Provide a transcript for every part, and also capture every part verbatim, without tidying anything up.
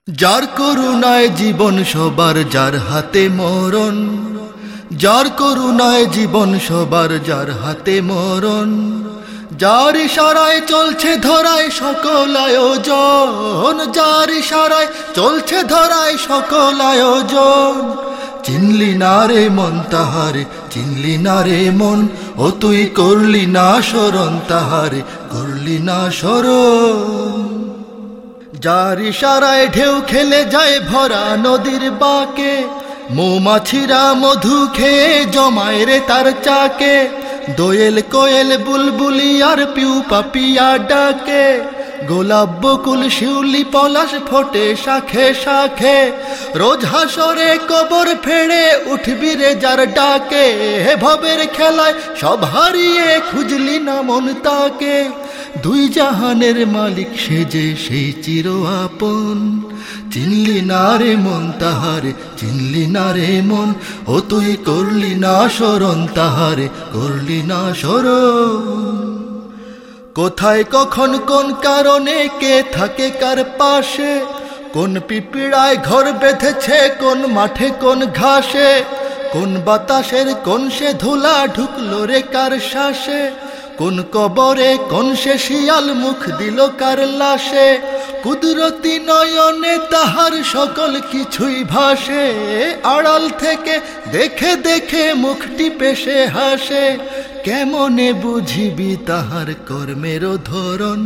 যার করুণায় জীবন সবার, যার হাতে মরণ। যার করুণায় জীবন সবার, যার হাতে মরণ। যার ইশারায় চলছে ধরায় সকল আয়োজন। যার ইশারায় চলছে ধরায় সকল আয়োজন। চিনলি না রে মন তাহারে, চিনলি না রে মন, ও তুই করলি না স্মরণ তাহারে, করলি না স্মরণ। যার ইশারায় ঢেউ খেলে যায় ভরা নদীর বাঁকে, মৌমাছিরা মধু খেয়ে জমায় রে তার চাকে। দোয়েল কোয়েল বুলবুলি আর পিউ পাপিয়া ডাকে, গোলাপ বকুল শিউলি পলাশ ফোটে শাখে শাখে। রোজ হাসরে কবর ফেড়ে উঠবি রে যার ডাকে, হে ভবের খেলায় সব হারিয়ে খুঁজলি না মন তাকে। দুই জাহানের মালিক সেজে সেই চির আপন, চিনলি না রে মন তাহারে, চিনলি না রে মন, ও তুই করলি না স্মরণ তাহারে, করলি না স্মরণ। কোথায় কখন কোন কারণে কে থাকে কার পাশে, কোন পিপিড়ায় ঘর বেঁধেছে কোন মাঠে কোন ঘাসে। কোন বাতাসের কোন সে ধুলা ঢুকলো রে কার শ্বাসে, কোন কবরে কোন সে শিয়াল মুখ দিল কার লাশে। কুদরতি নয়নে তাহার সকল কিছুই ভাসে, আড়াল থেকে দেখে দেখে মুখটি পেশে হাসে। কেমনে বুঝিবি তাহার কর্মের ধরন,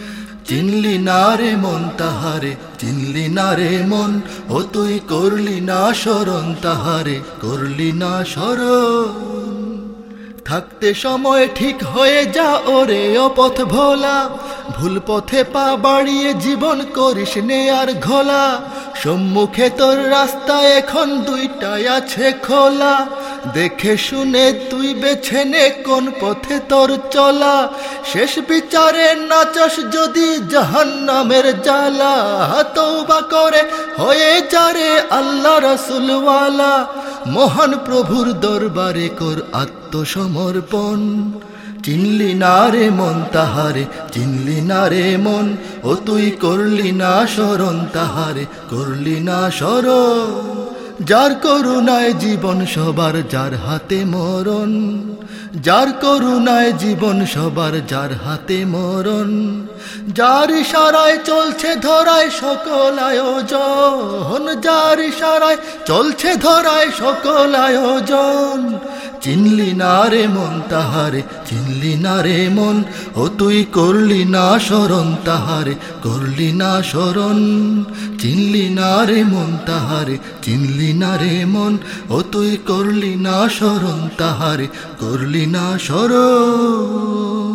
চিনলি না রে মন তাহারে, চিনলি না রে মন, ও তুই করলি না স্মরণ তাহারে, করলি না স্মরণ। থাকতে সময় ঠিক হয়ে যা ওরে অপথ ভোলা, ভুল পথে পা বাড়িয়ে জীবন করিস নে আর ঘোলা। সম্মুখে তোর রাস্তা এখন দুইটাই আছে খোলা, দেখে শুনে তুই বেছে নে কোন পথে তোর চলা। শেষ বিচারে নাচস যদি জাহান্নামের জ্বালা, তওবা করে হয়ে যারে আল্লাহ রাসূলওয়ালা। মহান প্রভুর দরবারে কর আত্মসমর্পণ, চিনলি না রে মন তাহারে, চিনলি না রে মন, ও তুই করলি না স্মরণ তাহারে, করলি না স্মরণ। যার করুণায় জীবন সবার, যার হাতে মরণ। যার করুণায় জীবন সবার, যার হাতে মরণ। যার ইশারায় চলছে ধরায় সকল আয়োজন। যার ইশারায় চলছে ধরায় সকল আয়োজন। চিনলি না রে মন তাহারে, চিনলি না রে মন, ও তুই করলি না স্মরণ তাহারে, করলি না স্মরণ। চিনলি না রে মন তাহারে, চিনলি না রে মন, ও তুই করলি না স্মরণ তাহারে, করলি না স্মরণ।